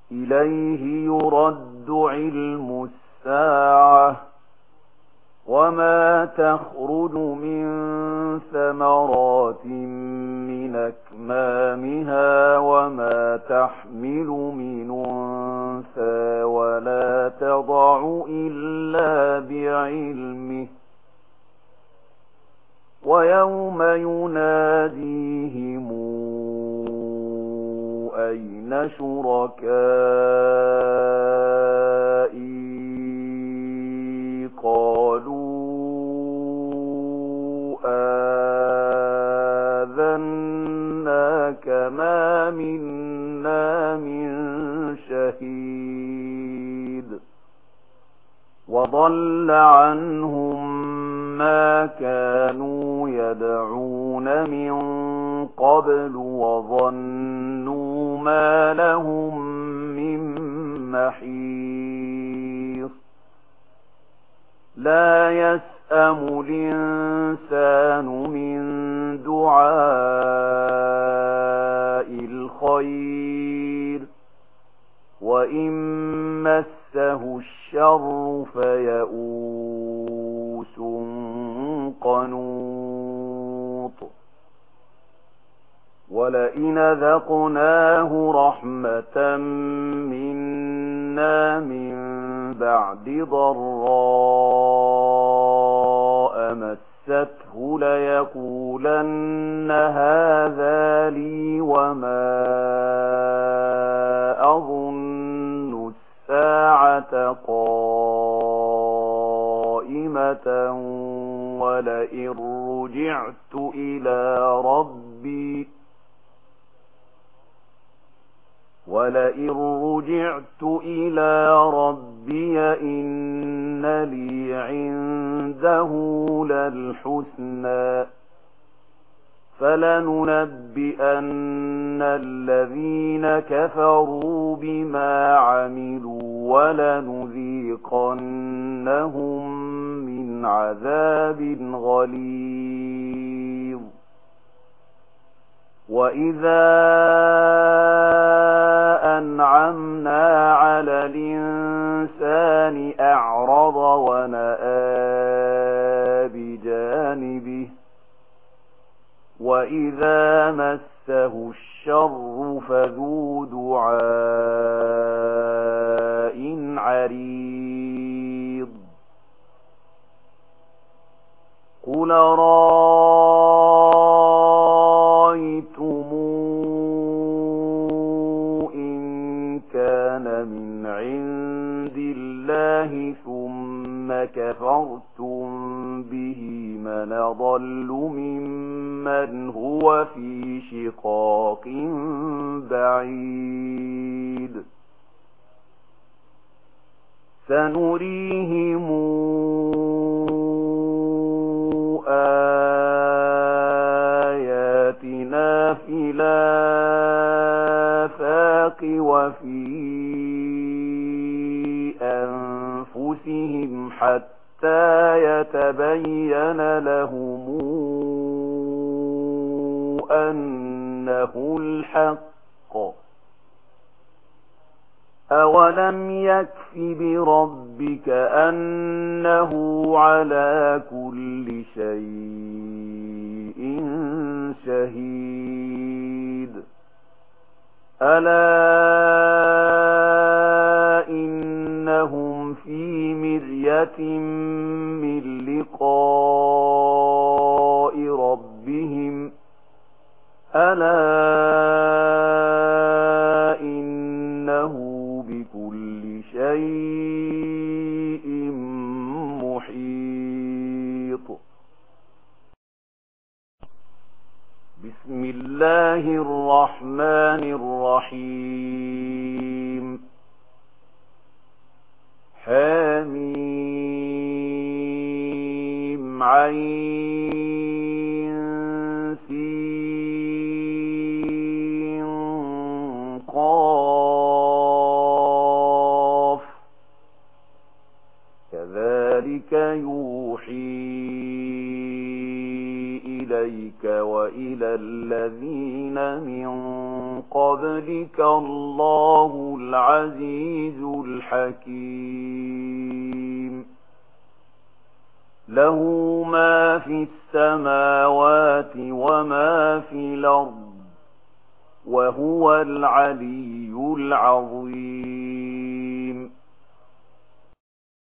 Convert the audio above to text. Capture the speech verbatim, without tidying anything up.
إليه يرد علم الساعة وما تخرج من ثمرات من أكمامها وما تحمل من أنثى ولا تضع إلا بعلمه ويوم يناديهم أين شركائي قالوا آذناك ما منا من شهيد وضل عنهم ما كانوا يدعون من قبل وظنوا ما لهم من محيص لا يسأم الإنسان من دعاء الخير وإن مسه الشر فيئوس قنوط ولئن ذقناه رحمة منا من بعد ضراء مسته ليقولن هذا لي وما أظن الساعة قائمة ولئن رجعت إلى ربي ولئن رجعت إلى ربي إن لي عنده للحسنى فلننبئن الذين كفروا بما عملوا ولنذيقنهم من عذاب غليظ وإذا أنعمنا على الإنسان أعرض ونأى بجانبه وإذا مسه الشر فذو دعاء عريض قل رأيتم إن كان من عند الله ثم كفرتم به من أضل ممن هو في شقاق بعيد سنريهم آياتنا في الآفاق وفي أنفسهم حتى يتبين لهم أنه الحق أولم يكف بربك أنه على كل شيء شهيد ألا إنهم في مرية من لقاء ربهم ألا إنه بكل شيء محيط بسم الله الرحمن الرحيم حميم عين سين قاف كذلك يوحي إليك وإلى الذين من قبلك الله العزيز الحكيم له ما في السماوات وما في الأرض وهو العلي العظيم